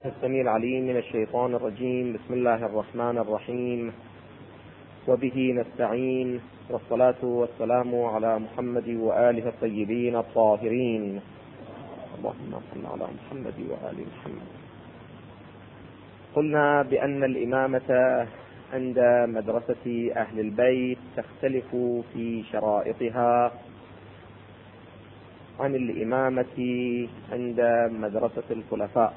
السميع العليم من الشيطان الرجيم. بسم الله الرحمن الرحيم، وبه نستعين، والصلاة والسلام على محمد وآله الطيبين الطاهرين. اللهم صل على محمد وآل محمد. قلنا بأن الإمامة عند مدرسة أهل البيت تختلف في شرائطها عن الإمامة عند مدرسة الخلفاء،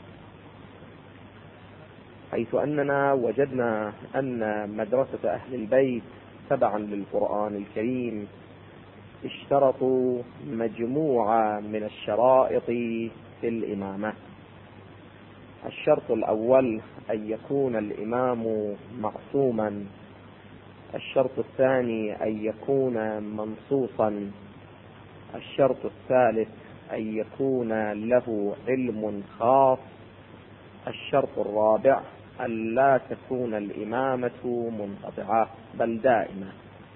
حيث أننا وجدنا أن مدرسة أهل البيت تبعا للقرآن الكريم اشترطوا مجموعة من الشرائط في الإمامة. الشرط الأول أن يكون الإمام معصوما، الشرط الثاني أن يكون منصوصا، الشرط الثالث أن يكون له علم خاص، الشرط الرابع أن لا تكون الإمامة منقطعة بل دائمة.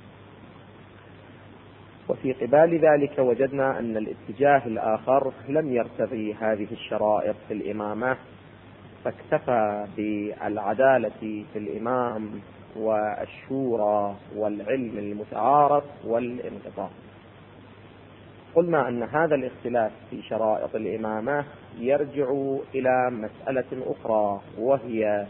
وفي قبال ذلك وجدنا أن الاتجاه الآخر لم يرتضي هذه الشرائط في الإمامة، فاكتفى بالعدالة في الإمام والشورى والعلم المتعارف والانقطاع. قلنا أن هذا الاختلاف في شرائط الإمامة يرجع إلى مسألة أخرى، وهي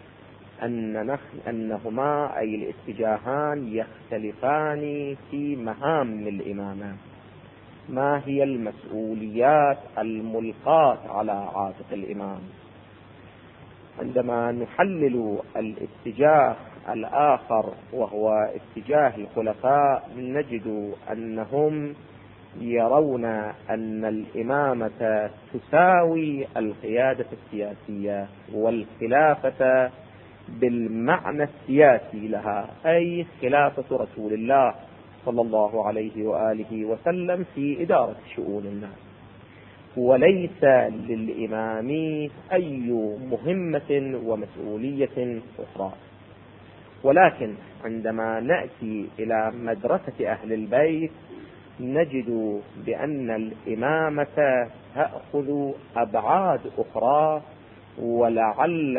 أنهما أي الاتجاهان يختلفان في مهام الإمامة. ما هي المسؤوليات الملقاة على عاتق الإمام؟ عندما نحلل الاتجاه الآخر وهو اتجاه الخلفاء نجد أنهم يرون أن الإمامة تساوي القيادة السياسية والخلافة بالمعنى السياسي لها، أي خلافة رسول الله صلى الله عليه وآله وسلم في إدارة شؤون الناس، وليس للإمام أي مهمة ومسؤولية أخرى. ولكن عندما نأتي إلى مدرسة أهل البيت نجد بأن الإمامة تأخذ أبعاد أخرى، ولعل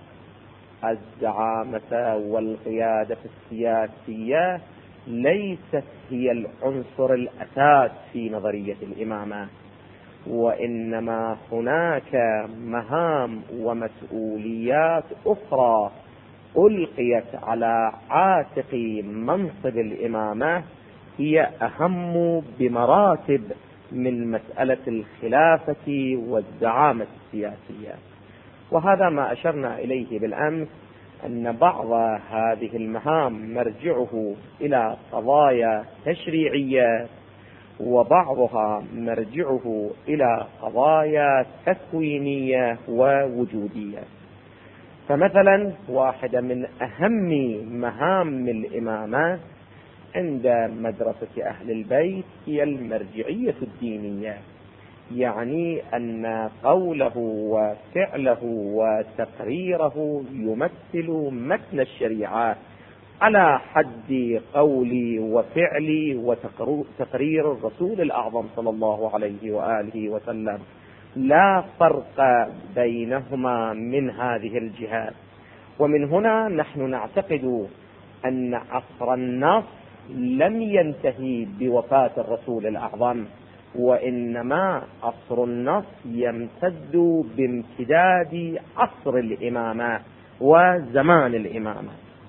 الزعامة والقيادة السياسية ليست هي العنصر الأساس في نظرية الإمامة، وإنما هناك مهام ومسؤوليات أخرى ألقيت على عاتق منصب الإمامة هي أهم بمراتب من مسألة الخلافة والزعامة السياسية. وهذا ما أشرنا إليه بالأمس، أن بعض هذه المهام مرجعه إلى قضايا تشريعية، وبعضها مرجعه إلى قضايا تكوينية ووجودية. فمثلا واحدة من أهم مهام الإمامة عند مدرسة أهل البيت هي المرجعية الدينية، يعني أن قوله وفعله وتقريره يمثل متن الشريعة على حد قولي وفعلي وتقرير الرسول الأعظم صلى الله عليه وآله وسلم، لا فرق بينهما من هذه الجهات. ومن هنا نحن نعتقد أن عصر النص لم ينتهي بوفاة الرسول الأعظم، وإنما عصر النص يمتد بامتداد عصر الإمامة وزمان الإمامة.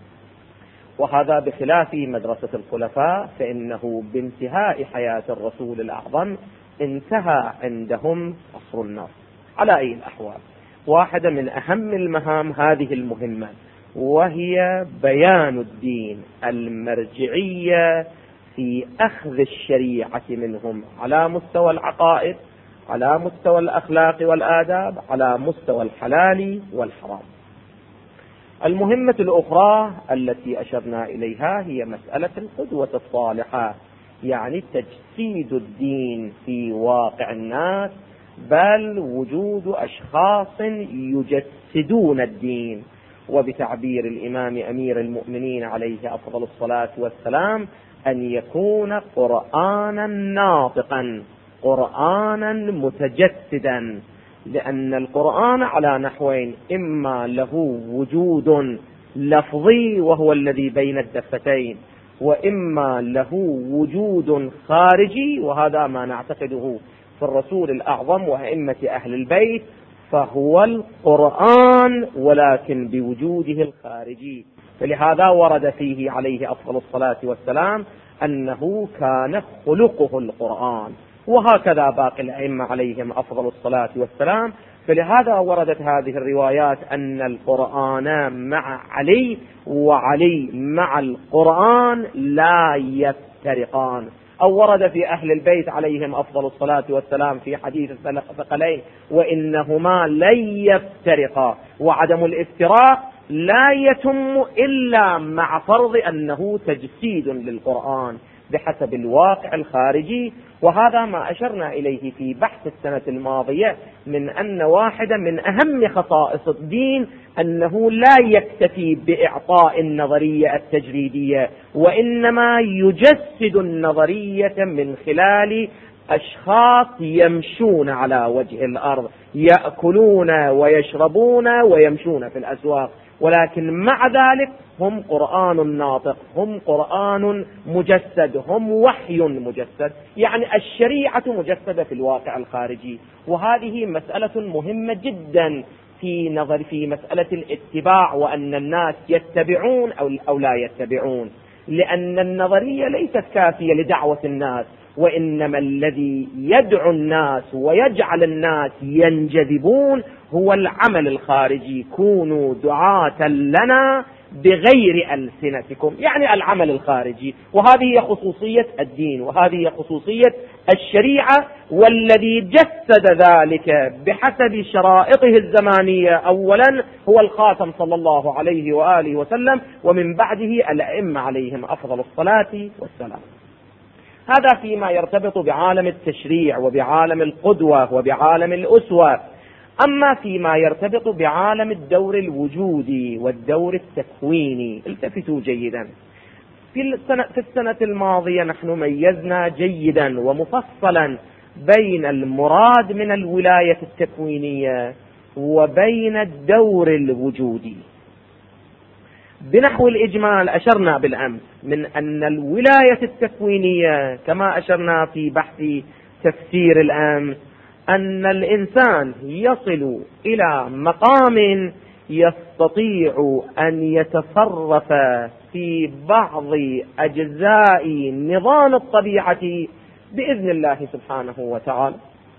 وهذا بخلاف مدرسة الخلفاء، فإنه بانتهاء حياة الرسول الأعظم انتهى عندهم عصر النص. على أي الأحوال، واحدة من أهم المهام هذه المهمة، وهي بيان الدين، المرجعية في أخذ الشريعة منهم على مستوى العقائد، على مستوى الأخلاق والآداب، على مستوى الحلال والحرام. المهمة الأخرى التي أشرنا إليها هي مسألة القدوة الصالحة، يعني تجسيد الدين في واقع الناس، بل وجود أشخاص يجسدون الدين. وبتعبير الإمام أمير المؤمنين عليه أفضل الصلاة والسلام أن يكون قرآنا ناطقا، قرآنا متجسدا، لأن القرآن على نحوين: إما له وجود لفظي وهو الذي بين الدفتين، وإما له وجود خارجي، وهذا ما نعتقده في الرسول الأعظم وأئمة أهل البيت، فهو القرآن ولكن بوجوده الخارجي. فلهذا ورد فيه عليه أفضل الصلاة والسلام أنه كان خلقه القرآن، وهكذا باقي الأئمة عليهم أفضل الصلاة والسلام. فلهذا وردت هذه الروايات أن القرآن مع علي وعلي مع القرآن لا يفترقان. أو ورد في أهل البيت عليهم أفضل الصلاة والسلام في حديث الثقلين: وإنهما لن يفترقا. وعدم الافتراق لا يتم إلا مع فرض أنه تجسيد للقرآن بحسب الواقع الخارجي. وهذا ما أشرنا إليه في بحث السنة الماضية، من أن واحدة من أهم خصائص الدين أنه لا يكتفي بإعطاء النظرية التجريدية، وإنما يجسد النظرية من خلال أشخاص يمشون على وجه الأرض، يأكلون ويشربون ويمشون في الأسواق، ولكن مع ذلك هم قرآن ناطق، هم قرآن مجسد، هم وحي مجسد، يعني الشريعة مجسدة في الواقع الخارجي. وهذه مسألة مهمة جدا في مسألة الاتباع، وأن الناس يتبعون أو لا يتبعون، لأن النظرية ليست كافية لدعوة الناس، وإنما الذي يدعو الناس ويجعل الناس ينجذبون هو العمل الخارجي: كونوا دعاة لنا بغير ألسنتكم، يعني العمل الخارجي. وهذه هي خصوصية الدين، وهذه هي خصوصية الشريعة. والذي جسد ذلك بحسب شرائطه الزمانية أولا هو الخاتم صلى الله عليه وآله وسلم، ومن بعده الأئمة عليهم أفضل الصلاة والسلام. هذا فيما يرتبط بعالم التشريع وبعالم القدوة وبعالم الأسوة. أما فيما يرتبط بعالم الدور الوجودي والدور التكويني، التفتوا جيدا. في السنة الماضية نحن ميزنا جيدا ومفصلا بين المراد من الولاية التكوينية وبين الدور الوجودي. بنحو الإجمال أشرنا بالأمس من أن الولاية التكوينية كما أشرنا في بحث تفسير الأمس أن الإنسان يصل إلى مقام يستطيع أن يتصرف في بعض أجزاء نظام الطبيعة بإذن الله سبحانه وتعالى.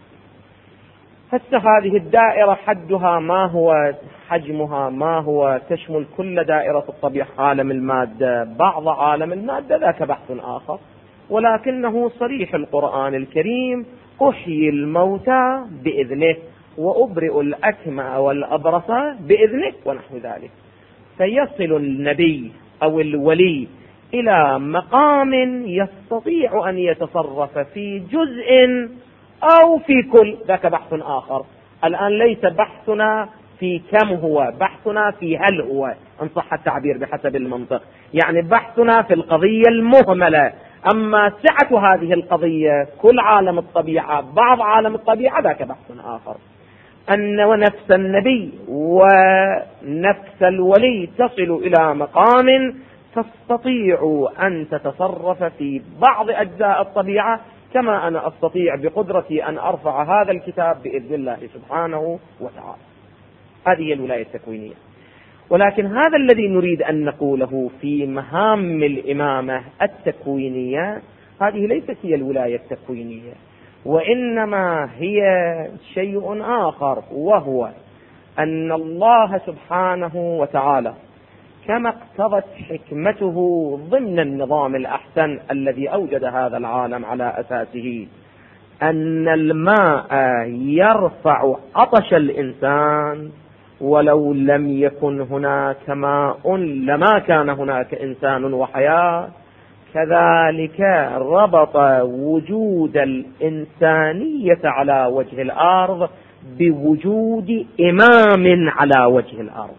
هذه الدائرة حدها ما هو، حجمها ما هو، تشمل كل دائرة الطبيعة، عالم المادة، بعض عالم المادة، ذاك بحث آخر، ولكنه صريح القرآن الكريم: أحيي الموتى بإذنه وأبرئ الأكمى والأبرص بإذنه ونحو ذلك. فيصل النبي أو الولي إلى مقام يستطيع أن يتصرف في جزء أو في كل، ذاك بحث آخر. الآن ليس بحثنا في كم هو، بحثنا في هل هو، إن صح التعبير بحسب المنطق، يعني بحثنا في القضية المهملة. أما سعة هذه القضية كل عالم الطبيعة بعض عالم الطبيعة، ذاك بحث آخر. أن ونفس النبي ونفس الولي تصل إلى مقام تستطيع أن تتصرف في بعض أجزاء الطبيعة كما أنا أستطيع بقدرتي أن أرفع هذا الكتاب بإذن الله سبحانه وتعالى. هذه الولاية التكوينية. ولكن هذا الذي نريد أن نقوله في مهام الإمامة التكوينية، هذه ليست هي الولاية التكوينية، وإنما هي شيء آخر، وهو أن الله سبحانه وتعالى كما اقتضت حكمته ضمن النظام الأحسن الذي أوجد هذا العالم على أساسه، أن الماء يرفع عطش الإنسان، ولو لم يكن هناك ماء لما كان هناك إنسان وحياة. كذلك ربط وجود الإنسانية على وجه الأرض بوجود إمام على وجه الأرض،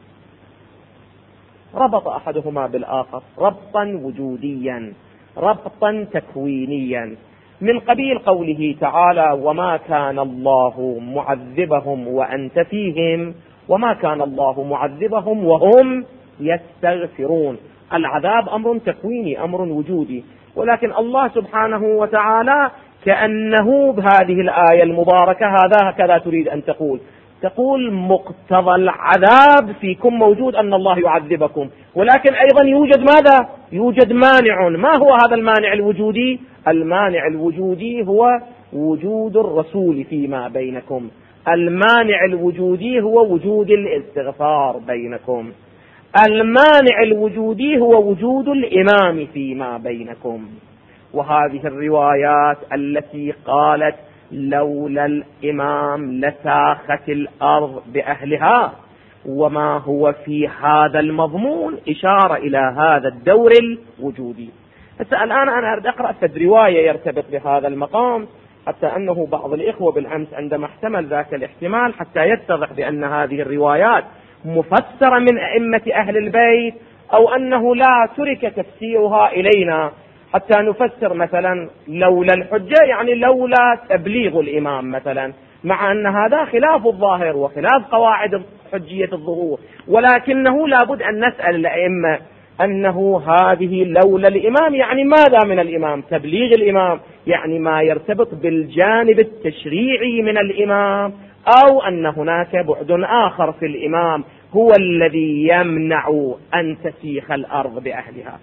ربط أحدهما بالآخر ربطا وجوديا، ربطا تكوينيا. من قبيل قوله تعالى: وما كان الله معذبهم وأنت فيهم، وما كان الله معذبهم وهم يستغفرون. العذاب أمر تكويني، أمر وجودي، ولكن الله سبحانه وتعالى كأنه بهذه الآية المباركة هكذا تريد أن تقول مقتضى العذاب فيكم موجود أن الله يعذبكم، ولكن أيضا يوجد ماذا؟ يوجد مانع. ما هو هذا المانع الوجودي؟ المانع الوجودي هو وجود الرسول فيما بينكم، المانع الوجودي هو وجود الاستغفار بينكم، المانع الوجودي هو وجود الإمام فيما بينكم. وهذه الروايات التي قالت لولا الإمام لساخت الأرض بأهلها وما هو في هذا المضمون إشارة إلى هذا الدور الوجودي. الآن أنا أريد أقرأ رواية يرتبط بهذا المقام، حتى أنه بعض الإخوة بالأمس عندما احتمل ذاك الاحتمال حتى يتضح بأن هذه الروايات مفسرة من أئمة أهل البيت، أو أنه لا ترك تفسيرها إلينا حتى نفسر مثلا لولا الحجة يعني لولا تبليغ الإمام مثلا، مع أن هذا خلاف الظاهر وخلاف قواعد حجية الظهور، ولكنه لابد أن نسأل الأئمة أنه هذه لولا الإمام يعني ماذا من الإمام؟ تبليغ الإمام يعني ما يرتبط بالجانب التشريعي من الإمام، أو أن هناك بعد آخر في الإمام هو الذي يمنع أن تسيخ الأرض بأهلها.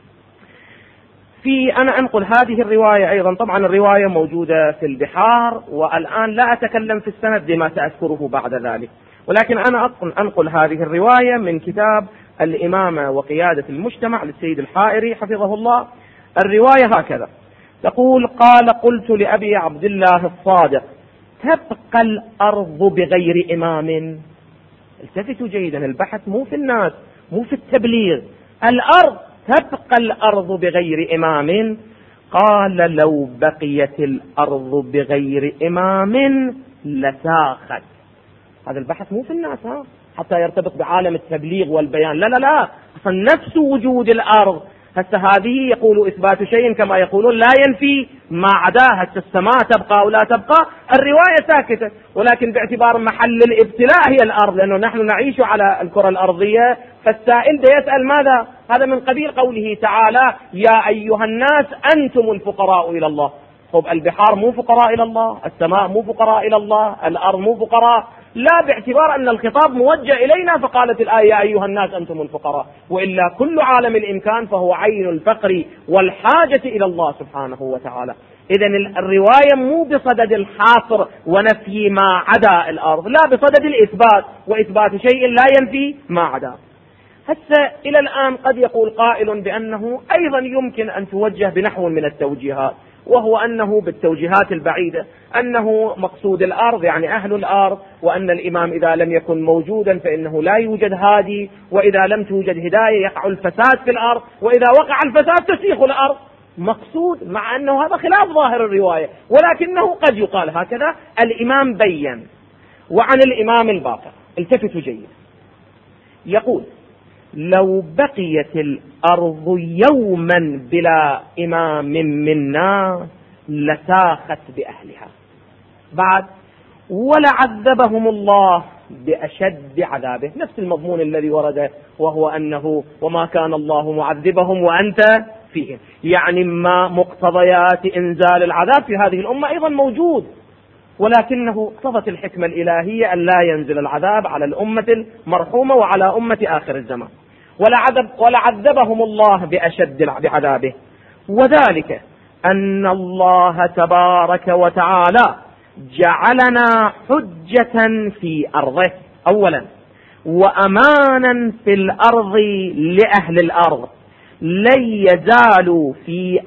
أنا أنقل هذه الرواية أيضا، طبعا الرواية موجودة في البحار، والآن لا أتكلم في السند لما سأذكره بعد ذلك، ولكن أنا أنقل هذه الرواية من كتاب الإمامة وقيادة المجتمع للسيد الحائري حفظه الله. الرواية هكذا تقول: قال: قلت لأبي عبد الله الصادق: تبقى الأرض بغير إمام؟ التفتوا جيدا، البحث مو في الناس، مو في التبليغ، الأرض، تبقى الأرض بغير إمام؟ قال: لو بقيت الأرض بغير إمام لساخت. هذا البحث مو في الناس حتى يرتبط بعالم التبليغ والبيان، لا لا لا، أصلا نفس وجود الأرض. هسه هذه يقول إثبات شيء كما يقولون لا ينفي ما عداه، السماء تبقى أو لا تبقى، الرواية ساكتة، ولكن باعتبار محل الابتلاء هي الأرض، لأنه نحن نعيش على الكرة الأرضية، فالسائل ده يسأل ماذا؟ هذا من قبيل قوله تعالى: يا أيها الناس أنتم الفقراء إلى الله. طب البحار مو فقراء إلى الله، السماء مو فقراء إلى الله، الأرض مو فقراء، لا، باعتبار أن الخطاب موجه إلينا فقالت الآية يا أيها الناس أنتم الفقراء، وإلا كل عالم الإمكان فهو عين الفقر والحاجة إلى الله سبحانه وتعالى. إذن الرواية مو بصدد الحاصر ونفي ما عدا الأرض، لا، بصدد الإثبات، وإثبات شيء لا ينفي ما عدا. هسه إلى الآن قد يقول قائل بأنه أيضا يمكن أن توجه بنحو من التوجيهات، وهو أنه بالتوجيهات البعيدة أنه مقصود الأرض يعني أهل الأرض، وأن الإمام إذا لم يكن موجودا فإنه لا يوجد هادي، وإذا لم توجد هداية يقع الفساد في الأرض، وإذا وقع الفساد تسيخ الأرض. مقصود، مع أنه هذا خلاف ظاهر الرواية، ولكنه قد يقال هكذا: الإمام بين. وعن الإمام الباقر التفتوا جيدا، يقول: لو بقيت الأرض يوما بلا إمام منا لساخت بأهلها. بعد: ولعذبهم الله بأشد عذابه، نفس المضمون الذي ورد، وهو أنه وما كان الله معذبهم وأنت فيهم، يعني ما مقتضيات إنزال العذاب في هذه الأمة أيضا موجود، ولكنه اقتضت الحكمة الإلهية أن لا ينزل العذاب على الأمة المرحومة وعلى أمة آخر الزمان. ولعذبهم الله بأشد بعذابه، وذلك أن الله تبارك وتعالى جعلنا حجة في أرضه أولا، وأمانا في الأرض لأهل الأرض، لن يزالوا في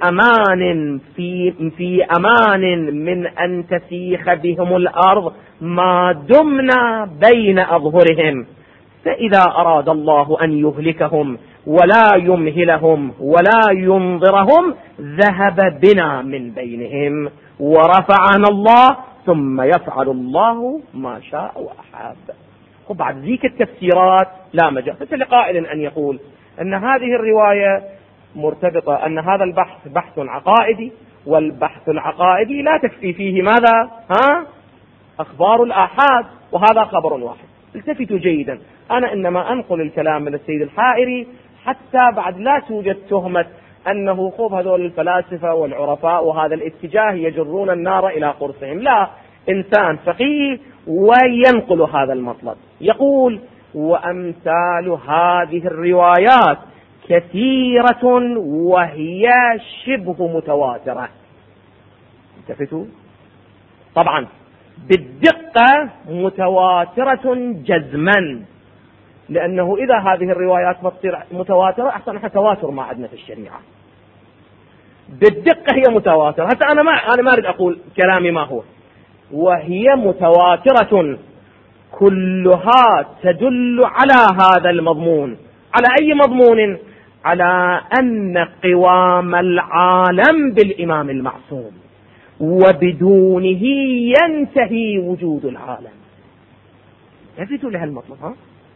أمان من أن تسيخ بهم الأرض ما دمنا بين أظهرهم، فإذا أراد الله أن يهلكهم ولا يمهلهم ولا ينظرهم ذهب بنا من بينهم ورفعنا الله، ثم يفعل الله ما شاء وأحاب. وبعد ذيك التفسيرات لا مجال لقائل أن يقول أن هذه الرواية مرتبطة، أن هذا البحث بحث عقائدي، والبحث العقائدي لا تكفي فيه ماذا؟ أخبار الآحاد، وهذا خبر واحد. التفتوا جيدا، أنا إنما أنقل الكلام من السيد الحائري حتى بعد لا توجد تهمة أنه خوف هذول الفلاسفة والعرفاء وهذا الاتجاه يجرون النار إلى قرصهم. لا، إنسان فقيه وينقل هذا المطلب. يقول: وأمثال هذه الروايات كثيرة وهي شبه متواترة. التفتوا، طبعا بالدقة متواترة جزما، لأنه إذا هذه الروايات متواترة أحسن احنا تواتر ما عندنا في الشريعة. بالدقة هي متواترة. حتى أنا ما أريد أقول كلامي ما هو، وهي متواترة كلها تدل على هذا المضمون. على أي مضمون؟ على أن قوام العالم بالإمام المعصوم، وبدونه ينتهي وجود العالم. يفتوا لها المطلب،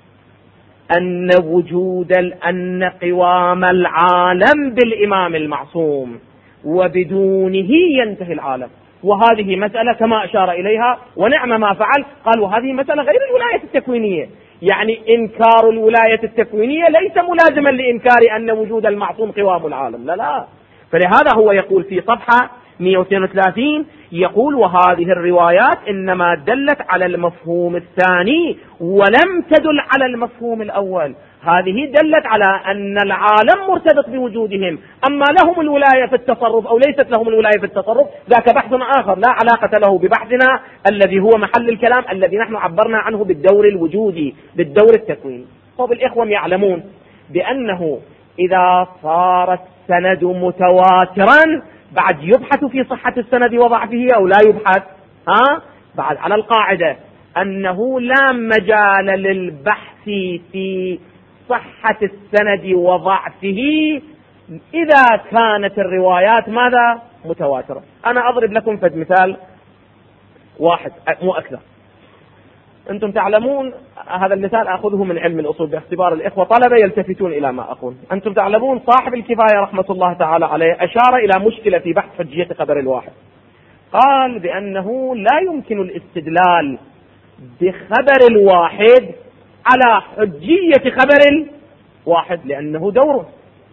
أن قوام العالم بالإمام المعصوم وبدونه ينتهي العالم. وهذه مسألة كما أشار إليها ونعم ما فعل، قال وهذه مسألة غير الولاية التكوينية. يعني إنكار الولاية التكوينية ليس ملازما لإنكار أن وجود المعصوم قوام العالم، لا. فلهذا هو يقول في صفحة 132 يقول: وهذه الروايات إنما دلت على المفهوم الثاني ولم تدل على المفهوم الأول. هذه دلت على أن العالم مرتبط بوجودهم، أما لهم الولاية في التصرف أو ليست لهم الولاية في التصرف ذاك بحث آخر لا علاقة له ببحثنا الذي هو محل الكلام الذي نحن عبرنا عنه بالدور الوجودي، بالدور التكويني. طب الإخوة يعلمون بأنه إذا صار السند متواترا بعد يبحث في صحة السند وضعفه أو لا يبحث؟ بعد على القاعدة أنه لا مجال للبحث في صحة السند وضعفه إذا كانت الروايات ماذا؟ متواترة. أنا أضرب لكم فد مثال واحد مو أكثر. أنتم تعلمون، هذا المثال أخذه من علم الأصول باختبار الإخوة طلبة يلتفتون إلى ما أقول. أنتم تعلمون صاحب الكفاية رحمة الله تعالى عليه أشار إلى مشكلة في بحث حجية خبر الواحد. قال بأنه لا يمكن الاستدلال بخبر الواحد على حجية خبر الواحد لأنه دوره.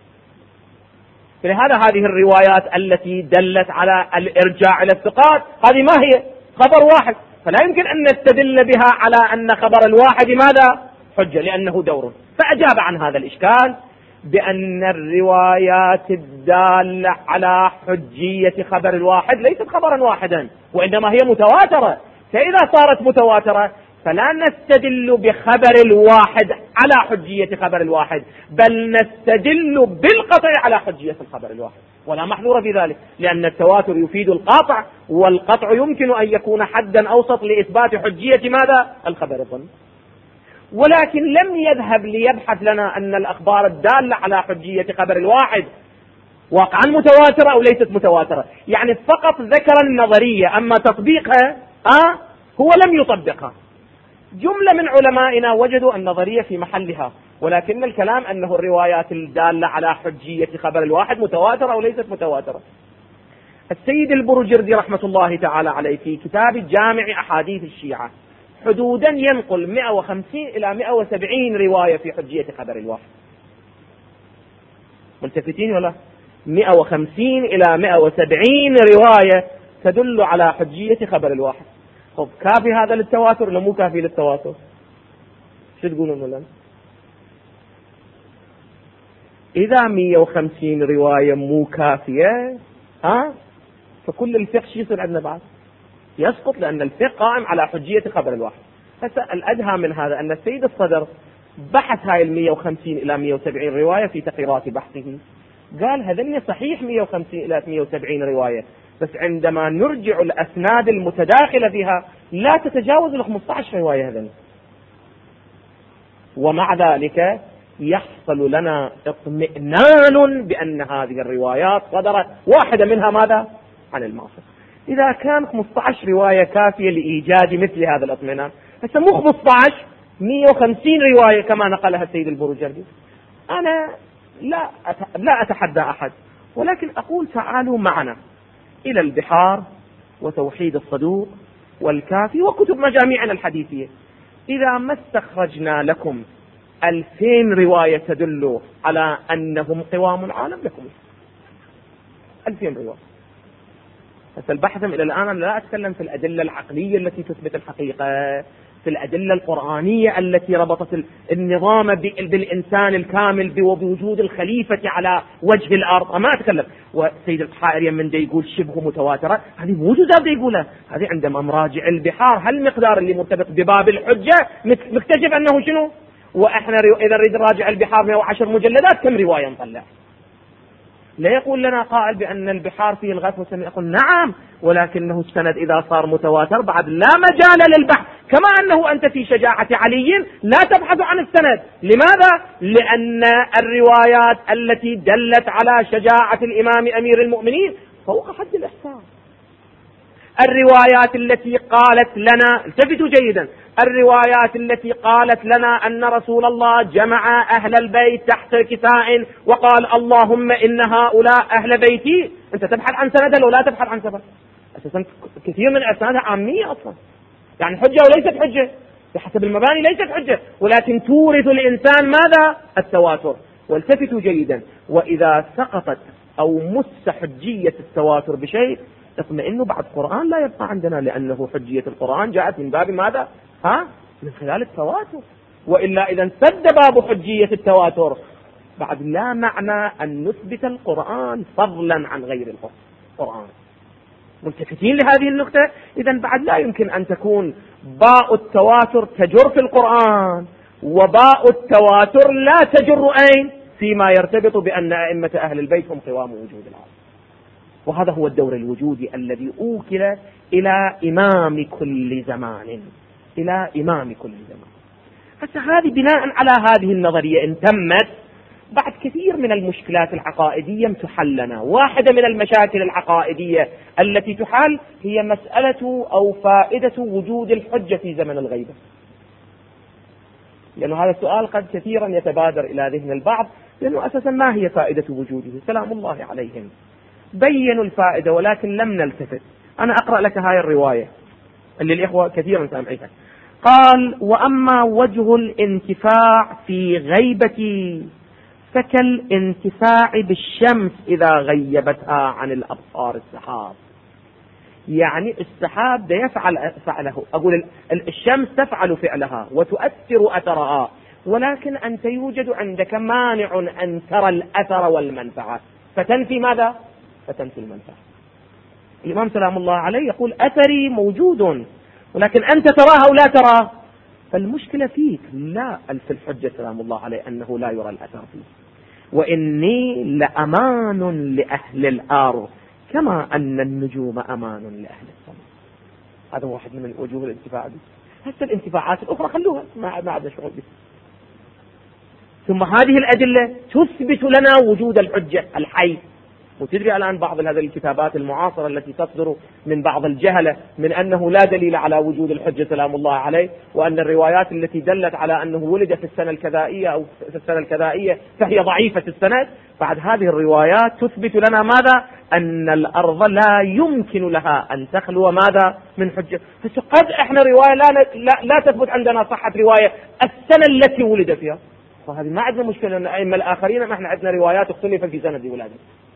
فلهذا هذه الروايات التي دلت على الإرجاع إلى الثقات هذه ما هي؟ خبر واحد، فلا يمكن أن نستدل بها على أن خبر الواحد ماذا؟ حجة لأنه دور. فأجاب عن هذا الإشكال بأن الروايات الدالة على حجية خبر الواحد ليست خبرا واحدا وإنما هي متواترة. فإذا صارت متواترة فلا نستدل بخبر الواحد على حجية خبر الواحد، بل نستدل بالقطع على حجية الخبر الواحد، ولا محظور في ذلك، لأن التواتر يفيد القاطع، والقطع يمكن أن يكون حدا أوسط لإثبات حجية ماذا؟ الخبر الظن. ولكن لم يذهب ليبحث لنا أن الأخبار الدالة على حجية خبر الواحد واقعا متواترة أو ليست متواترة، يعني فقط ذكر النظرية، أما تطبيقها هو لم يطبقها. جملة من علمائنا وجدوا النظرية في محلها، ولكن الكلام أنه الروايات الدالة على حجية خبر الواحد متواترة أو ليست متواترة. السيد البروجردي رحمة الله تعالى عليه في كتاب جامع أحاديث الشيعة حدودا ينقل 150 إلى 170 رواية في حجية خبر الواحد. ملتفتين ولا؟ 150 إلى 170 رواية تدل على حجية خبر الواحد. طب كافي هذا للتواتر ولا مو كافي للتواتر؟ شو تقولون ولا؟ إذا 150 رواية مو كافية فكل الفقه شو يصير عندنا بعد؟ يسقط، لأن الفقه قائم على حجية خبر الواحد. هسه الأدهى من هذا أن السيد الصدر بحث هاي 150 إلى 170 رواية في تقريرات بحثه، قال هذني صحيح 150 إلى 170 رواية، بس عندما نرجع الأسناد المتداخلة فيها لا تتجاوز ال 15 رواية هذني. ومع ذلك يحصل لنا اطمئنان بأن هذه الروايات صدرت واحدة منها ماذا؟ عن المعصوم. إذا كان 15 رواية كافية لإيجاد مثل هذا الاطمئنان، هسه مو 15 150 رواية كما نقلها السيد البروجردي. أنا لا أتحدى أحد، ولكن أقول تعالوا معنا إلى البحار وتوحيد الصدوق والكافي وكتب مجاميعنا الحديثية. إذا ما استخرجنا لكم 2000 رواية تدل على أنهم قوام العالم لكم 2000 رواية. بس البحث إلى الآن أنا لا أتكلم في الأدلة العقلية التي تثبت الحقيقة، في الأدلة القرآنية التي ربطت النظام بالإنسان الكامل بوجود الخليفة على وجه الأرض. ما أتكلم. وسيد الحائري من دي يقول شبه متواترة، هذه موجودة دي يقولها، هذه عندما مراجع البحار هل المقدار اللي مرتبط بباب الحجة مكتشف أنه شنو؟ وإحنا إذا نريد نراجع البحار 110 مجلدات كم رواية نطلع؟ لا يقول لنا قائل بأن البحار فيه الغث والسميع، يقول نعم، ولكنه السند إذا صار متواتر بعد لا مجال للبحث. كما أنه أنت في شجاعة علي لا تبحث عن السند. لماذا؟ لأن الروايات التي دلت على شجاعة الإمام أمير المؤمنين فوق حد الإحسان. الروايات التي قالت لنا، التفتوا جيدا، الروايات التي قالت لنا أن رسول الله جمع أهل البيت تحت كساء وقال اللهم إن هؤلاء أهل بيتي، أنت تبحث عن سندها ولا تبحث عن سبب؟ أساسا كثير من أسنادها عامية أصلا، يعني حجة وليست حجة بحسب المباني، ليست حجة، ولكن تورث الإنسان ماذا؟ التواتر. والتفتوا جيدا، وإذا سقطت أو مس حجية التواتر بشيء اطمئنوا بعد قرآن لا يبقى عندنا، لأنه حجية القرآن جاءت من باب ماذا؟ من خلال التواتر. وإلا إذا سد باب حجية التواتر بعد لا معنى أن نثبت القرآن فضلا عن غير القرآن. ملتفتين لهذه النقطة. إذا بعد لا يمكن أن تكون باء التواتر تجر في القرآن وباء التواتر لا تجر أين؟ فيما يرتبط بأن أئمة أهل البيت هم قوام وجود العالم. وهذا هو الدور الوجودي الذي أوكل إلى إمام كل زمان، إلى إمام كل زمان. حتى هذه بناء على هذه النظرية إن تمت بعد كثير من المشكلات العقائدية تحل لنا. واحدة من المشاكل العقائدية التي تحل هي مسألة أو فائدة وجود الحجة في زمن الغيبة، لأن هذا السؤال قد كثيرا يتبادر إلى ذهن البعض، لأنه أساسا ما هي فائدة وجوده؟ سلام الله عليهم بينوا الفائدة ولكن لم نلتفت. أنا أقرأ لك هاي الرواية اللي الإخوة كثيرا سامعيها. قال وأما وجه الانتفاع في غيبتي فكالانتفاع بالشمس إذا غيبتها عن الأبصار السحاب. يعني السحاب ده يفعل فعله، أقول الشمس تفعل فعلها وتؤثر أثرها، ولكن أنت يوجد عندك مانع أن ترى الأثر والمنفعة، فتنفي ماذا؟ فتنفي المنفعة. الإمام سلام الله عليه يقول أثري موجود ولكن أنت تراها أو لا تراه، فالمشكلة فيك لا في الحجة سلام الله عليه أنه لا يرى الأثر فيه. وإني لأمان لأهل الأرض كما أن النجوم أمان لأهل السماء. هذا واحد من وجوه الانتفاع دي. حتى الانتفاعات الأخرى خلوها ما عندنا شغل بها. ثم هذه الأدلة تثبت لنا وجود الحجة الحي. وتدري الآن بعض هذه الكتابات المعاصرة التي تصدر من بعض الجهلة من أنه لا دليل على وجود الحجة سلام الله عليه، وأن الروايات التي دلت على أنه ولد في السنة الكذائية أو في السنة الكذائية فهي ضعيفة السند. بعد هذه الروايات تثبت لنا ماذا؟ أن الأرض لا يمكن لها أن تخلو ماذا؟ من حجة. فقد إحنا رواية لا تثبت عندنا صحة رواية السنة التي ولد فيها، وهذه ما عندنا مشكلة. أن أئمة الآخرين ما إحنا عندنا روايات اختلفت في سنة ولادة.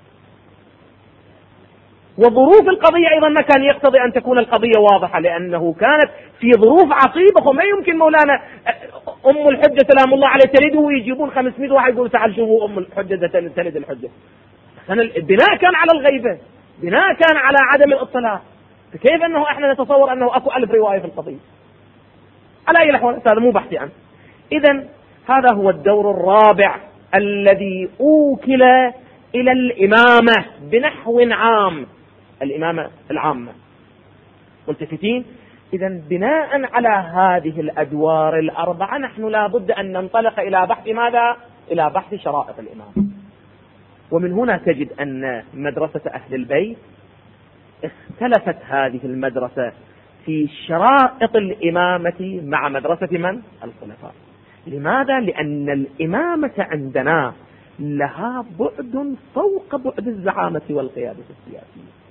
وظروف القضية أيضا ما كان يقتضي أن تكون القضية واضحة، لأنه كانت في ظروف عصيبة. وما يمكن مولانا أم الحجة سلام الله عليه تلده ويجيبون 500 واحد يقول تعال شوفوا أم الحجة تلد الحجة. البناء كان على الغيبة، بناء كان على عدم الاطلاع. فكيف أنه إحنا نتصور أنه أكو 1000 رواية في القضية؟ على أي الأحوال هذا مو بحثي عنه. إذن هذا هو الدور الرابع الذي أوكل إلى الإمامة بنحو عام، الإمامة العامة. ملتفتين؟ إذن بناء على هذه الأدوار الأربعة نحن لا بد أن ننطلق إلى بحث ماذا؟ إلى بحث شرائط الإمامة. ومن هنا تجد أن مدرسة أهل البيت اختلفت هذه المدرسة في شرائط الإمامة مع مدرسة من؟ الخلفاء. لماذا؟ لأن الإمامة عندنا لها بعد فوق بعد الزعامة والقيادة السياسية.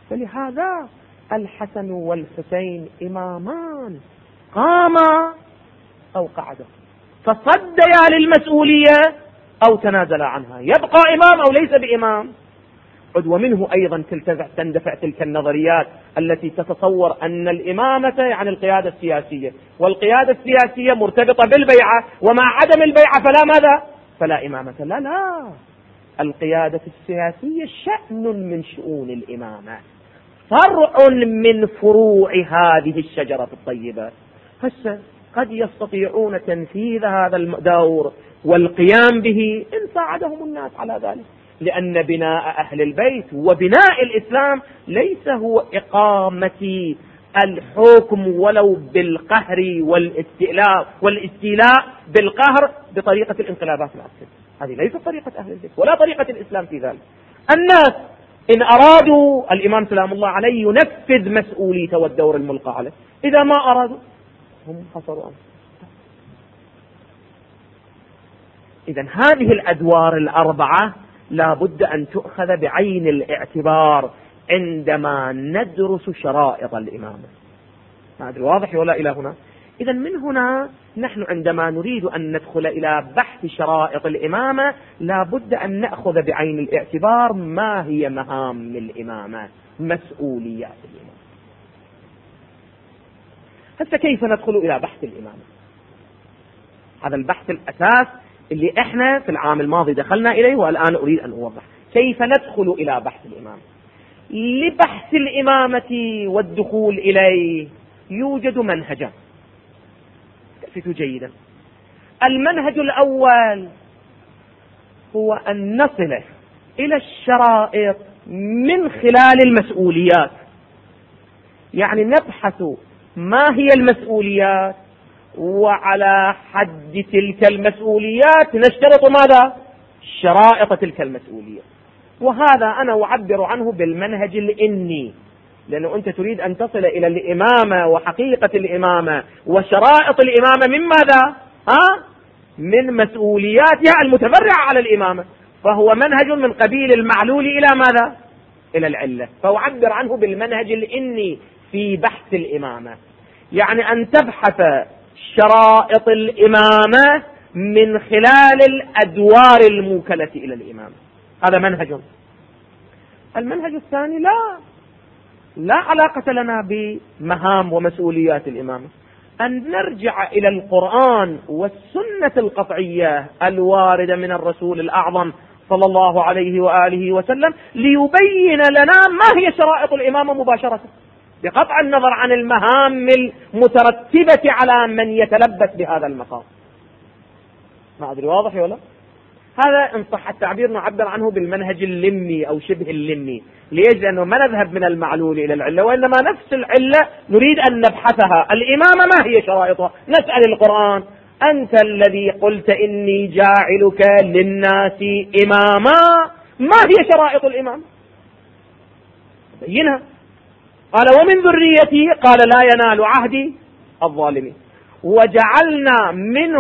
فلهذا الحسن والحسين إمامان قاما أو قعدا، فصديا للمسؤولية أو تنازلا عنها، يبقى إمام أو ليس بإمام. ومنه أيضا تندفع تلك النظريات التي تتصور أن الإمامة يعني القيادة السياسية، والقيادة السياسية مرتبطة بالبيعة، ومع عدم البيعة فلا ماذا؟ فلا إمامة. لا لا، القيادة السياسية شأن من شؤون الإمامة، فرع من فروع هذه الشجرة الطيبة. هسه قد يستطيعون تنفيذ هذا الدور والقيام به إن ساعدهم الناس على ذلك، لأن بناء أهل البيت وبناء الإسلام ليس هو إقامة الحكم ولو بالقهر والاستيلاء بالقهر بطريقة الانقلابات العسكرية. هذه ليست طريقة أهل البيت ولا طريقة الإسلام في ذلك. الناس إن أرادوا الإمام سلام الله عليه ينفذ مسؤوليته والدور الملقى عليه، إذا ما أرادوا هم خسروا أمر. إذن هذه الأدوار الأربعة لا بد أن تؤخذ بعين الاعتبار عندما ندرس شرائط الإمامة. ما أدري واضح ولا إلى هنا؟ إذن من هنا نحن عندما نريد أن ندخل إلى بحث شرائط الإمامة لا بد أن نأخذ بعين الاعتبار ما هي مهام الإمامة، مسؤوليات الإمامة. هسه كيف ندخل إلى بحث الإمامة؟ هذا البحث الأساس اللي احنا في العام الماضي دخلنا إليه، والآن أريد أن أوضح كيف ندخل إلى بحث الإمامة. لبحث الإمامة والدخول إليه يوجد منهجان، تأفيته جيدا. المنهج الأول هو أن نصل إلى الشرائط من خلال المسؤوليات، يعني نبحث ما هي المسؤوليات، وعلى حد تلك المسؤوليات نشترط ماذا؟ شرائط تلك المسؤوليات. وهذا أنا أعبر عنه بالمنهج الإني، لأنه أنت تريد أن تصل إلى الإمامة وحقيقة الإمامة وشرائط الإمامة من ماذا؟ من مسؤولياتها المتفرعة على الإمامة، فهو منهج من قبيل المعلول إلى ماذا؟ إلى العلة. فأعبر عنه بالمنهج الإني في بحث الإمامة، يعني أن تبحث شرائط الإمامة من خلال الأدوار الموكلة إلى الإمامة. هذا منهج. المنهج الثاني لا علاقة لنا بمهام ومسؤوليات الإمامة، أن نرجع إلى القرآن والسنة القطعية الواردة من الرسول الأعظم صلى الله عليه وآله وسلم ليبين لنا ما هي شرائط الإمامة مباشرة، بقطع النظر عن المهام المترتبة على من يتلبس بهذا المقام. ما أدري واضح ولا؟ هذا إن صح التعبير نعبر عنه بالمنهج اللمي أو شبه اللمي. ليش؟ لأنه ما نذهب من المعلول إلى العلة، وإنما نفس العلة نريد أن نبحثها. الإمامة ما هي شرائطها؟ نسأل القرآن: أنت الذي قلت إني جاعلك للناس إماما، ما هي شرائط الإمام؟ بينها. قال: ومن ذريتي، قال: لا ينال عهدي الظالمين. وجعلنا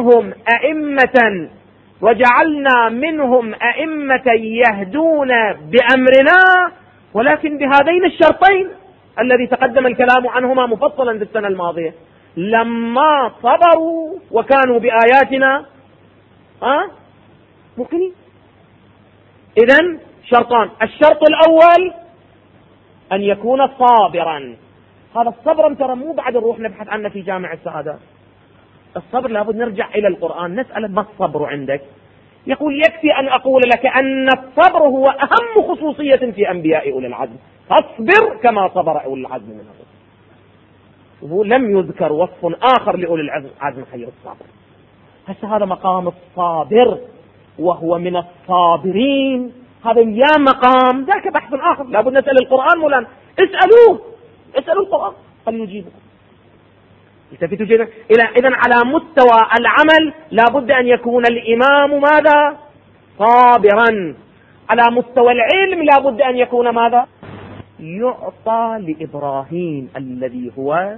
منهم أئمة يهدون بأمرنا، ولكن بهذين الشرطين الذي تقدم الكلام عنهما مفصلا في السنة الماضية: لما صبروا وكانوا بآياتنا موقنين. إذن شرطان: الشرط الأول أن يكون صابرا. هذا الصبر ترى مو بعد نروح نبحث عنه في جامع السعادة. الصبر لابد نرجع إلى القرآن نسأل: ما الصبر عندك؟ يقول: يكفي أن أقول لك أن الصبر هو أهم خصوصية في أنبياء أولي العزم، فاصبر كما صبر أولي العزم من الرسل. هو لم يذكر وصف آخر لأولي العزم خير الصابر. هسه هذا مقام الصابر وهو من الصابرين، هذا يا مقام ذاك بحث آخر. لابد نسأل القرآن مولانا، اسألوا القرآن فليجيبكم. التفتوا جيدا إذن على مستوى العمل لابد أن يكون الإمام ماذا؟ صابرا. على مستوى العلم لابد أن يكون ماذا؟ يعطى لإبراهيم الذي هو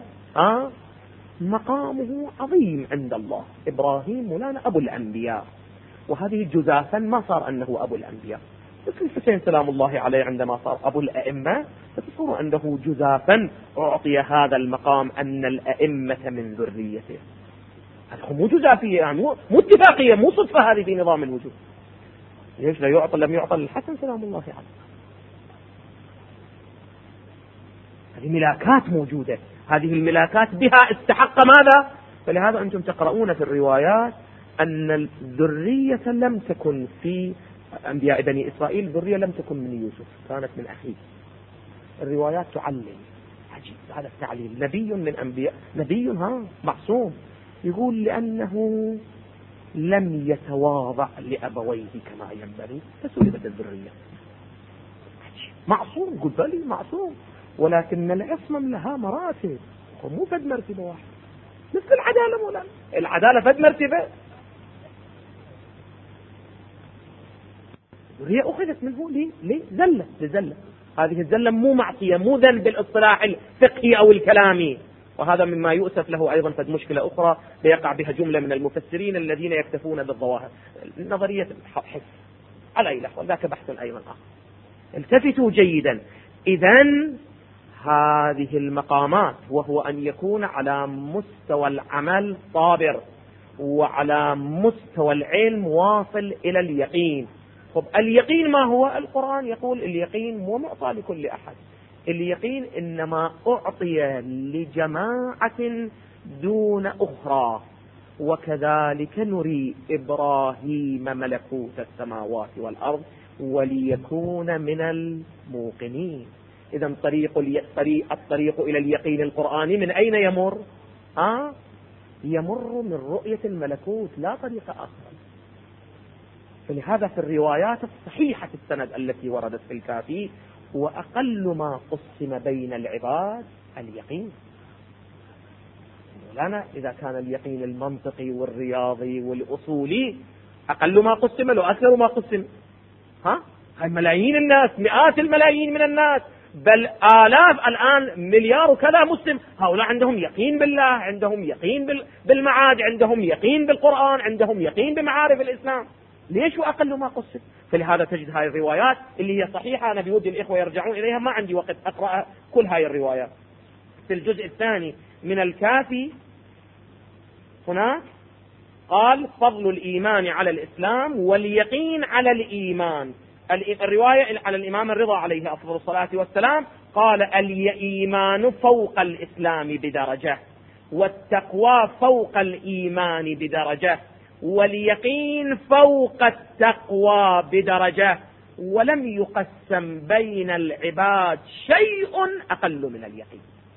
مقامه عظيم عند الله. إبراهيم مولانا أبو الأنبياء، وهذه جزافا ما صار أنه أبو الأنبياء، مثل الحسين سلام الله عليه عندما صار أبو الأئمة، فتصور أنه جزافا أعطي هذا المقام أن الأئمة من ذريته. هذا مو جزافية، يعني مو اتفاقية، مو صدفة هذه في نظام الوجود. ليش لا يعطى، لم يعطى للحسن سلام الله عليه؟ هذه ملاكات موجودة، هذه الملاكات بها استحق ماذا؟ فلهذا أنتم تقرؤون في الروايات أن الذرية لم تكن في أنبياء بني إسرائيل، ذرية لم تكن من يوسف، كانت من أخيه. الروايات تعلل، عجيب هذا التعليل. نبي من أنبياء، نبي معصوم، يقول لأنه لم يتواضع لأبويه كما ينبغي فسلبت الذرية. معصوم، قل بلي معصوم، ولكن العصمة لها مراتب، مو فد مرتبة واحدة. مثل العدالة، مولانا العدالة فد مرتبة. الذرية أخذت منه ليه؟ زلة. هذه الزلة مو معصية، مو ذنب بالاصطلاح الفقهي أو الكلامي، وهذا مما يؤسف له أيضا فد مشكلة أخرى ليقع بها جملة من المفسرين الذين يكتفون بالظواهر، نظرية حس على أي لحظة، ذاك بحث أيضا آخر. التفتوا جيدا. إذن هذه المقامات، وهو أن يكون على مستوى العمل طابر، وعلى مستوى العلم واصل إلى اليقين. طب اليقين ما هو؟ القرآن يقول اليقين مو معطى لكل أحد، اليقين إنما أعطي لجماعة دون أخرى. وكذلك نري إبراهيم ملكوت السماوات والأرض وليكون من الموقنين. إذا الطريق إلى اليقين القرآني من أين يمر؟ يمر من رؤية الملكوت، لا طريق آخر. فلهذا في الروايات الصحيحة السند التي وردت في الكافي، وأقل ما قسم بين العباد اليقين. لنا إذا كان اليقين المنطقي والرياضي والأصولي أقل ما قسم لو أكثر ما قسم، هاي ملايين الناس، مئات الملايين من الناس، بل آلاف، الآن مليار وكذا مسلم، هؤلاء عندهم يقين بالله، عندهم يقين بالمعاد، عندهم يقين بالقرآن، عندهم يقين بمعارف الإسلام. ليش وأقل ما قسم؟ فلهذا تجد هاي الروايات اللي هي صحيحة، أنا بودي الإخوة يرجعون إليها، ما عندي وقت أقرأ كل هاي الروايات. في الجزء الثاني من الكافي هناك قال فضل الإيمان على الإسلام واليقين على الإيمان. الرواية على الإمام الرضا عليه أفضل الصلاة والسلام قال الإيمان فوق الإسلام بدرجة، والتقوى فوق الإيمان بدرجة، واليقين فوق التقوى بدرجة، ولم يقسم بين العباد شيء أقل من اليقين.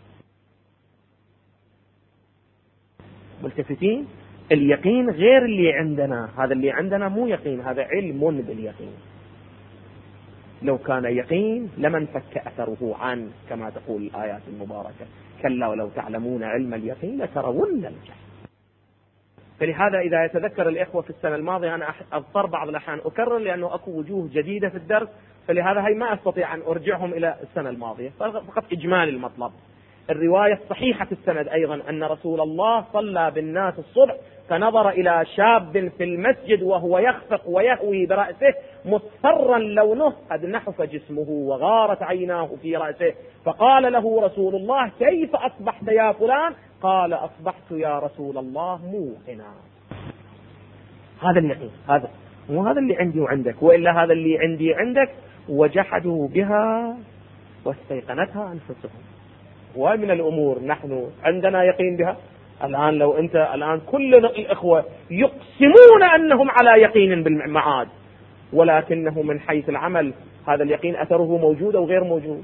ملتفتين؟ اليقين غير اللي عندنا، هذا اللي عندنا مو يقين، هذا علم باليقين. لو كان يقين لما انفك أثره عنه كما تقول الآيات المباركة، كلا ولو تعلمون علم اليقين لترون الجحيم. فلهذا إذا يتذكر الإخوة في السنة الماضية، أنا أضطر بعض الأحيان أكرر لأنه أكو وجوه جديدة في الدرس، فلهذا هي ما أستطيع أن أرجعهم إلى السنة الماضية، فقط إجمال المطلب. الرواية الصحيحة السند أيضا أن رسول الله صلى بالناس الصبح، فنظر إلى شاب في المسجد وهو يخفق ويهوي برأسه مصفرا لونه قد نحف جسمه وغارت عيناه في رأسه، فقال له رسول الله كيف أصبحت يا فلان؟ قال أصبحت يا رسول الله موقنا. هذا اليقين، هذا مو هذا اللي عندي وعندك، وإلا هذا اللي عندي عندك وجحدوا بها واستيقنتها أنفسهم. ومن الأمور نحن عندنا يقين بها. الآن لو أنت الآن كل الإخوة يقسمون أنهم على يقين بالمعاد، ولكنه من حيث العمل هذا اليقين أثره موجود أو غير موجود.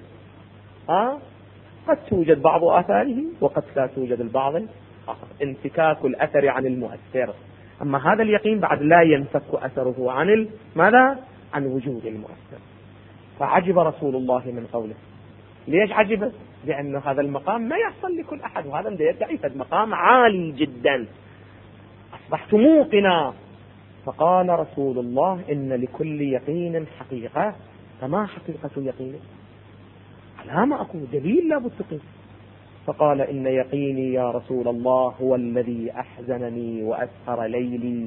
قد توجد بعض آثاره وقد لا توجد البعض الآخر، انفكاك الأثر عن المؤثر. أما هذا اليقين بعد لا ينفك أثره عن ماذا؟ عن وجود المؤثر. فعجب رسول الله من قوله. ليش عجب؟ لأن هذا المقام ما يحصل لكل أحد، وهذا يدعي مقام عالي جدا. أصبحت موقنا. فقال رسول الله إن لكل يقين حقيقة، فما حقيقة يقينه؟ على ما أقول دليل لا بد. فقال إن يقيني يا رسول الله هو الذي أحزنني وأسهر ليلي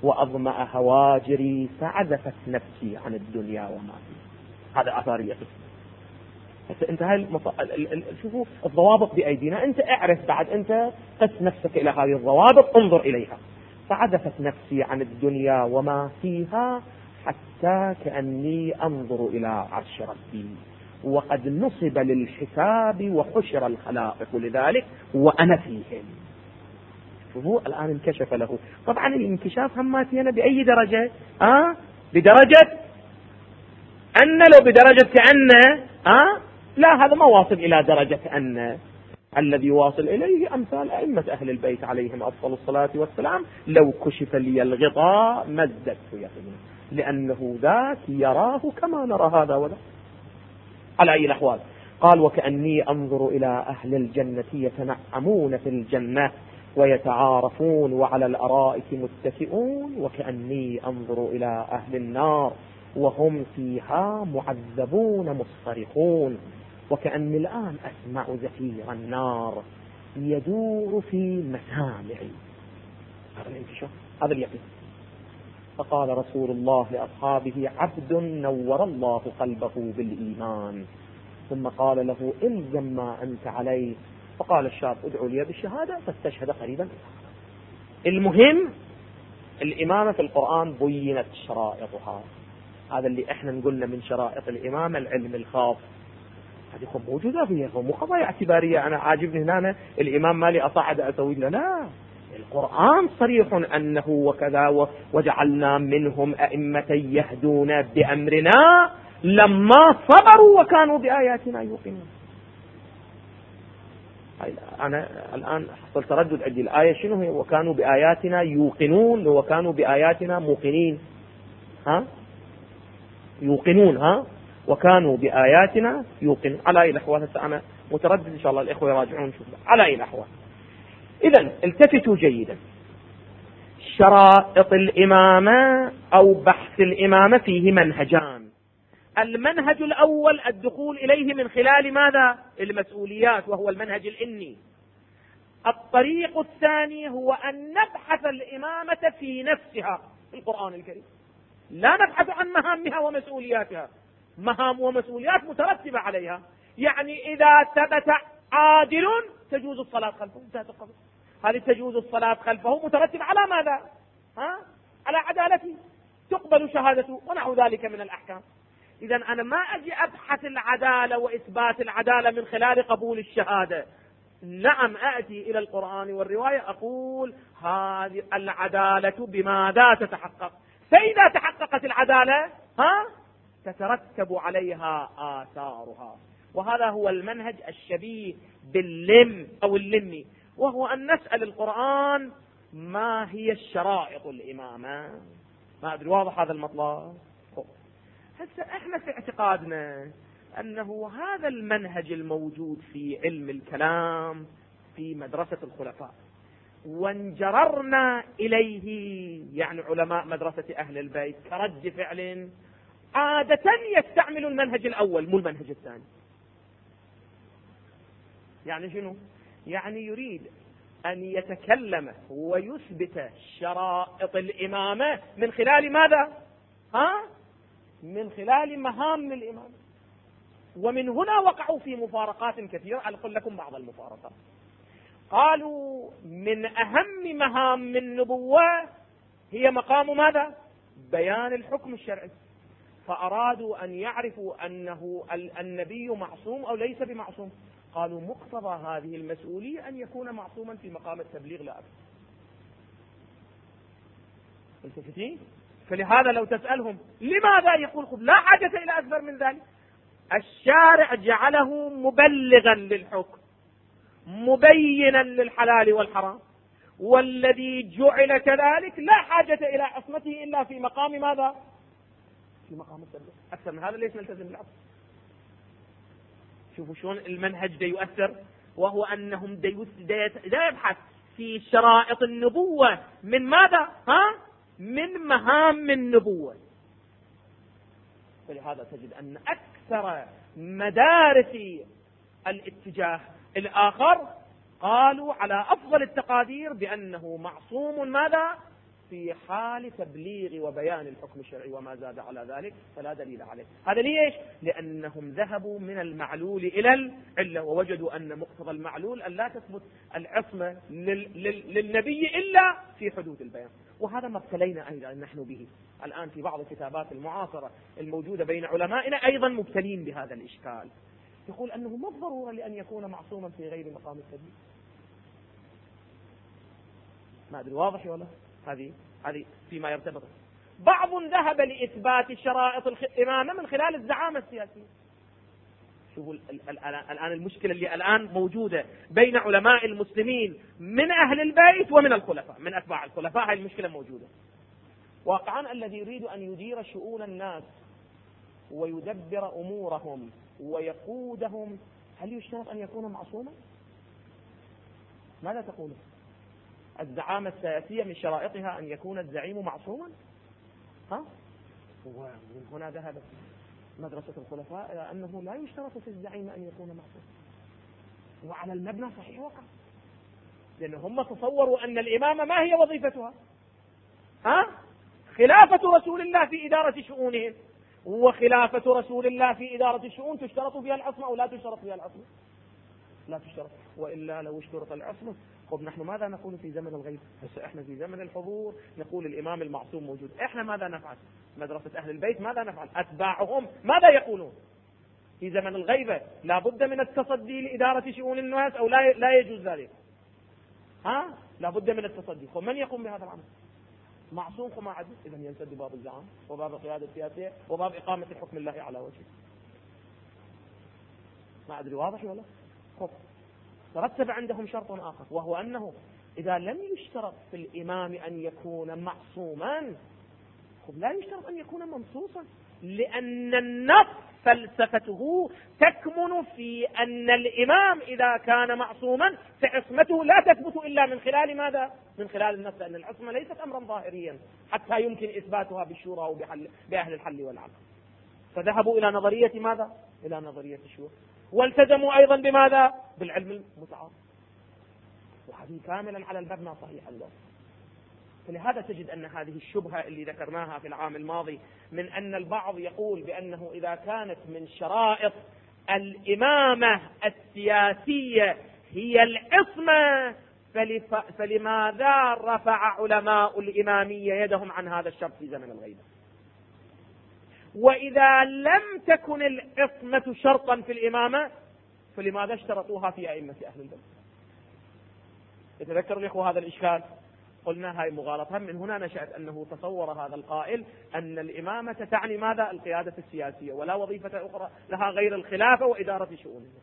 وأظمأ هواجري فعزفت نفسي عن الدنيا وما فيها. هذا آثار اليقين. انت هاي شوفوا الضوابط بأيدينا، انت اعرف بعد، انت قس نفسك إلى هذه الضوابط، انظر إليها. فعزفت نفسي عن الدنيا وما فيها حتى كأني أنظر إلى عرش ربي وقد نصب للحساب وحشر الخلائق لذلك وأنا فيهم. شوفوا الآن انكشف له. طبعا الانكشاف هماتينا بأي درجة؟ بدرجة أن، لو بدرجة كأن لا، هذا ما واصل إلى درجة أن. الذي واصل إليه أمثال أئمة أهل البيت عليهم أفضل الصلاة والسلام: لو كشف لي الغطاء ما ازددت يقينا، لأنه ذاك يراه كما نرى هذا وذاك. على أي الأحوال قال: وكأني أنظر إلى أهل الجنة يتنعمون في الجنة ويتعارفون وعلى الأرائك متكئون، وكأني أنظر إلى أهل النار وهم فيها معذبون مصطرخون، وكأني الآن أسمع زفير النار يدور في مسامعي. هذا الانكشاف، هذا اليقين. فقال رسول الله لأصحابه: عبد نور الله قلبه بالإيمان. ثم قال له: إلزم ما أنت عليه. فقال الشاب: ادعوا لي بالشهادة، فاستشهد قريبا. المهم الإمامة في القرآن بينت شرائطها. هذا اللي احنا نقولنا من شرائط الإمامة العلم الخاص، هذه موجودة فيها، مو قضايا اعتبارية. أنا عاجبني هنا الإمام مالي أصعد أسوي له، لا، القرآن صريح أنه وكذا، وجعلنا منهم أئمة يهدون بأمرنا لما صبروا وكانوا بآياتنا يوقنون. أنا الآن حصل تردد عندي، الآية شنو هي؟ وكانوا بآياتنا يوقنون، وكانوا بآياتنا موقنين. يوقنون، وكانوا بآياتنا يوقنون. على أي الأحوال هسه أنا متردد، إن شاء الله الإخوة يراجعون شوف. على أي الأحوال إذن التفتوا جيدا. شرائط الإمامة أو بحث الإمامة فيه منهجان. المنهج الأول الدخول إليه من خلال ماذا؟ المسؤوليات، وهو المنهج الإني. الطريق الثاني هو أن نبحث الإمامة في نفسها في القرآن الكريم، لا نبحث عن مهامها ومسؤولياتها. مهام ومسؤوليات مترتبة عليها، يعني إذا ثبت عادل تجوز الصلاة خلفه، انتهت القضية. هذه تجوز الصلاة خلفه مترتب على ماذا؟ على عدالته، تقبل شهادته ونحو ذلك من الأحكام. إذا أنا ما أجي أبحث العدالة وإثبات العدالة من خلال قبول الشهادة. نعم، أأتي إلى القرآن والرواية أقول هذه العدالة بماذا تتحقق؟ فإذا تحققت العدالة تترتب عليها آثارها. وهذا هو المنهج الشبيه باللم أو اللمي، وهو أن نسأل القرآن ما هي الشرائط الإمامة. ما أدري واضح هذا المطلب؟ هسه احنا في اعتقادنا أنه هذا المنهج الموجود في علم الكلام في مدرسة الخلفاء، وانجررنا إليه، يعني علماء مدرسة أهل البيت كرد فعل عادة يستعمل المنهج الأول مو المنهج الثاني. يعني شنو؟ يعني يريد أن يتكلم ويثبت شرائط الإمامة من خلال ماذا؟ من خلال مهام الإمامة. ومن هنا وقعوا في مفارقات كثيرة. أقول لكم بعض المفارقات. قالوا من أهم مهام النبوة هي مقام ماذا؟ بيان الحكم الشرعي. فأرادوا أن يعرفوا أنه النبي معصوم أو ليس بمعصوم. قالوا مقتضى هذه المسؤولية أن يكون معصوما في مقام التبليغ لا أكثر. التفتين؟ فلهذا لو تسألهم لماذا، يقول خذ لا حاجة إلى أكثر من ذلك. الشارع جعله مبلغا للحكم، مبينا للحلال والحرام، والذي جعل كذلك لا حاجة إلى عصمته إلا في مقام ماذا؟ في مقام التبليغ. أكثر من هذا ليس نلتزم بالعصر. شوفوا شلون المنهج دا يؤثر، وهو أنهم دا يبحث في شرائط النبوة من ماذا؟ من مهام النبوة. فلهذا تجد أن أكثر مدارس الاتجاه الآخر قالوا على أفضل التقادير بأنه معصوم ماذا؟ في حال تبليغ وبيان الحكم الشرعي وما زاد على ذلك فلا دليل عليه. هذا ليش؟ لأنهم ذهبوا من المعلول إلى العلة، ووجدوا أن مقتضى المعلول أن لا تثبت العصمة للنبي إلا في حدود البيان. وهذا ما ابتلينا أيضا نحن به الآن في بعض الكتابات المعاصرة الموجودة بين علمائنا، أيضا مبتلين بهذا الإشكال. يقول أنه ما الضرورة لأن يكون معصوما في غير مقام التبليغ. ما أدري واضح ولا؟ هذه فيما يرتبط. بعض ذهب لإثبات شرائط الإمامة من خلال الزعامة السياسية. شوفوا الآن المشكلة اللي الآن موجودة بين علماء المسلمين من أهل البيت ومن الخلفاء، من أتباع الخلفاء. هذه المشكلة موجودة واقعا. الذي يريد أن يدير شؤون الناس ويدبر أمورهم ويقودهم، هل يشترط أن يكون معصوما؟ ماذا تقولون؟ الزعامة السياسية من شرائطها أن يكون الزعيم معصوما؟ ومن هنا ذهبت مدرسة الخلفاء إلى أنه لا يشترط في الزعيم أن يكون معصوما. وعلى المبنى صحيح وقع، لأن هم تصوروا أن الإمامة ما هي وظيفتها؟ خلافة رسول الله في إدارة شؤونهم. وخلافة رسول الله في إدارة الشؤون تشترط فيها العصمة أو لا تشترط فيها العصمة؟ لا تشترط. وإلا لو اشترط العصمة، طب نحن ماذا نقول في زمن الغيب؟ هسه احنا في زمن الحضور نقول الإمام المعصوم موجود. احنا ماذا نفعل؟ مدرسة أهل البيت ماذا نفعل؟ أتباعهم ماذا يقولون؟ في زمن الغيبة لا بد من التصدي لإدارة شؤون الناس أو لا يجوز ذلك؟ لا بد من التصدي. ومن يقوم بهذا العمل؟ معصوم وما عدل. إذا ينسد باب الزعام وباب القيادة السياسية وباب إقامة الحكم الله على وجهه. ما أدري واضح ولا؟ ترتب عندهم شرط آخر، وهو أنه إذا لم يشترط في الإمام أن يكون معصوما، لا يشترط أن يكون منصوصا، لأن النص فلسفته تكمن في أن الإمام إذا كان معصوما فعصمته لا تثبت إلا من خلال ماذا؟ من خلال النص، لأن العصمة ليست أمرا ظاهريا حتى يمكن إثباتها بالشورى وبأهل الحل والعقد. فذهبوا إلى نظرية ماذا؟ إلى نظرية الشورى، والتزموا أيضا بماذا؟ بالعلم المتعارف. وهذه كاملا على المبنى صحيح الله. فلهذا تجد أن هذه الشبهة اللي ذكرناها في العام الماضي من أن البعض يقول بأنه إذا كانت من شرائط الإمامة السياسية هي العصمة فلماذا رفع علماء الإمامية يدهم عن هذا الشرط في زمن الغيبة؟ وإذا لم تكن العصمة شرطا في الإمامة فلماذا اشترطوها في أئمة أهل البيت؟ يتذكر الإخوة هذا الإشكال؟ قلنا هاي مغالطة. من هنا نشأت أنه تصور هذا القائل أن الإمامة تعني ماذا؟ القيادة السياسية، ولا وظيفة أخرى لها غير الخلافة وإدارة شؤونها.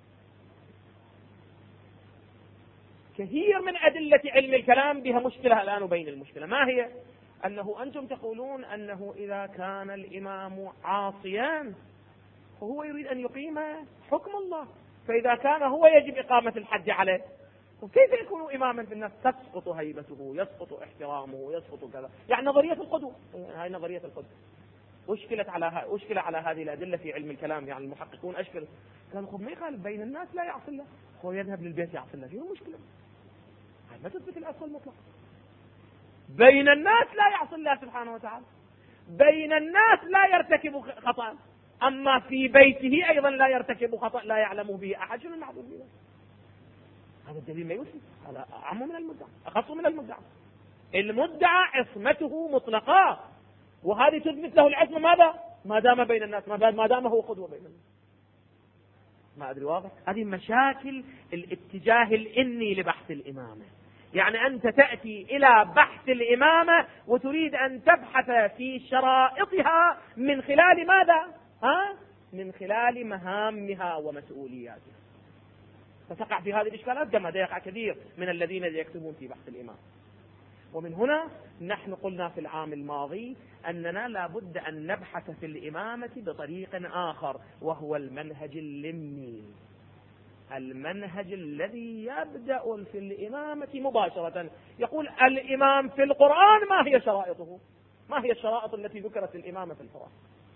كثير من أدلة علم الكلام بها مشكلة الآن بين المشكلة. ما هي؟ أنه أنتم تقولون أنه إذا كان الإمام عاصيا فهو يريد أن يقيم حكم الله، فإذا كان هو يجب إقامة الحد عليه، وكيف يكون إماما في الناس؟ تسقط هيبته، يسقط احترامه، يسقط كذا. يعني نظرية القدوة، هاي نظرية القدوة أشكل على هذه الأدلة في علم الكلام. يعني المحققون أشكل كانوا خب ما يخالف بين الناس لا يعصي الله، هو يذهب للبيت يعصي الله، فيه مشكلة. هاي ما تثبت الأصل المطلق. بين الناس لا يعصي الله سبحانه وتعالى، بين الناس لا يرتكب خطأ، أما في بيته أيضا لا يرتكب خطأ لا يعلم به أحد. شنو المعذور به؟ هذا الدليل ما يوفي، هذا أعم من المدعى، أخص من المدعى. المدعى عصمته مطلقة، وهذه تثبت له العصمة ماذا؟ ما دام بين الناس، ما دام هو قدوة بين الناس. ما أدري واضح؟ هذه مشاكل الاتجاه الإني لبحث الإمامة. يعني أنت تأتي إلى بحث الإمامة وتريد أن تبحث في شرائطها من خلال ماذا؟ من خلال مهامها ومسؤولياتها، فتقع في هذه الإشكالات كما يقع كثير من الذين يكتبون في بحث الإمام. ومن هنا نحن قلنا في العام الماضي أننا لا بد أن نبحث في الإمامة بطريق آخر، وهو المنهج اللمي، المنهج الذي يبدأ في الإمامة مباشرة. يقول الإمام في القرآن ما هي شرائطه؟ ما هي الشرائط التي ذكرت الإمامة في القرآن؟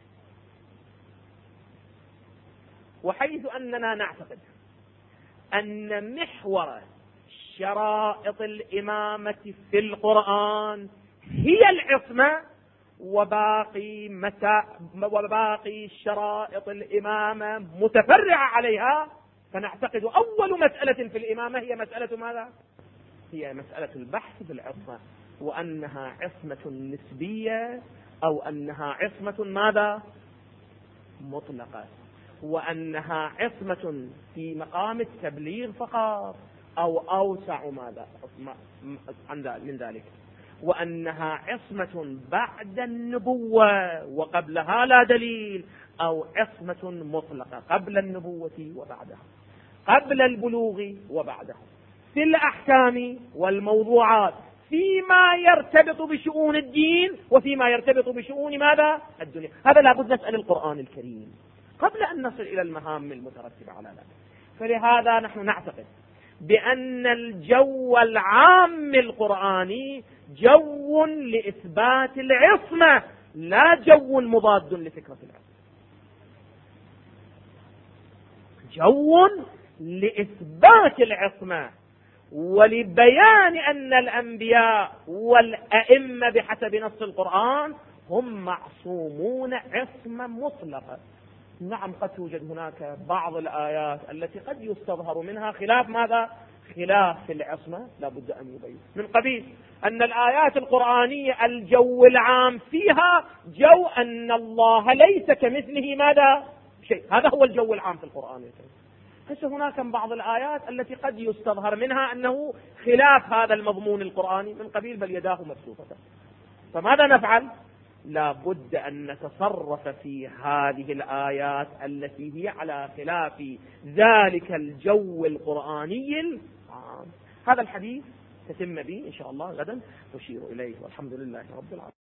وحيث أننا نعتقد أن محور شرائط الإمامة في القرآن هي العصمة، وباقي شرائط الإمامة متفرعة عليها. فنعتقد أول مسألة في الإمامة هي مسألة ماذا؟ هي مسألة البحث في العصمة، وأنها عصمة نسبية أو أنها عصمة ماذا؟ مطلقة، وأنها عصمة في مقام التبليغ فقط أو أوسع ماذا من ذلك، وأنها عصمة بعد النبوة وقبلها لا دليل، أو عصمة مطلقة قبل النبوة وبعدها، قبل البلوغ وبعدها، في الأحكام والموضوعات، فيما يرتبط بشؤون الدين وفيما يرتبط بشؤون ماذا؟ الدنيا. هذا لابد نسأل القرآن الكريم قبل أن نصل إلى المهام المترتبة على ذلك. فلهذا نحن نعتقد بأن الجو العام القرآني جو لإثبات العصمة، لا جو مضاد لفكرة العصمة، جو لإثبات العصمة ولبيان أن الأنبياء والأئمة بحسب نص القرآن هم معصومون عصمة مطلقة. نعم، قد توجد هناك بعض الآيات التي قد يستظهر منها خلاف ماذا؟ خلاف العصمة، لا بد أن يبين من قبيل أن الآيات القرآنية الجو العام فيها جو أن الله ليس كمثله ماذا؟ شيء. هذا هو الجو العام في القرآن الكريم. بس هناك بعض الآيات التي قد يستظهر منها أنه خلاف هذا المضمون القرآني من قبيل بل يداه مبسوطتان. فماذا نفعل؟ لا بد أن نتصرف في هذه الآيات التي هي على خلاف ذلك الجو القرآني العام. هذا الحديث تتم به إن شاء الله غدا نشير إليه، والحمد لله رب العالمين.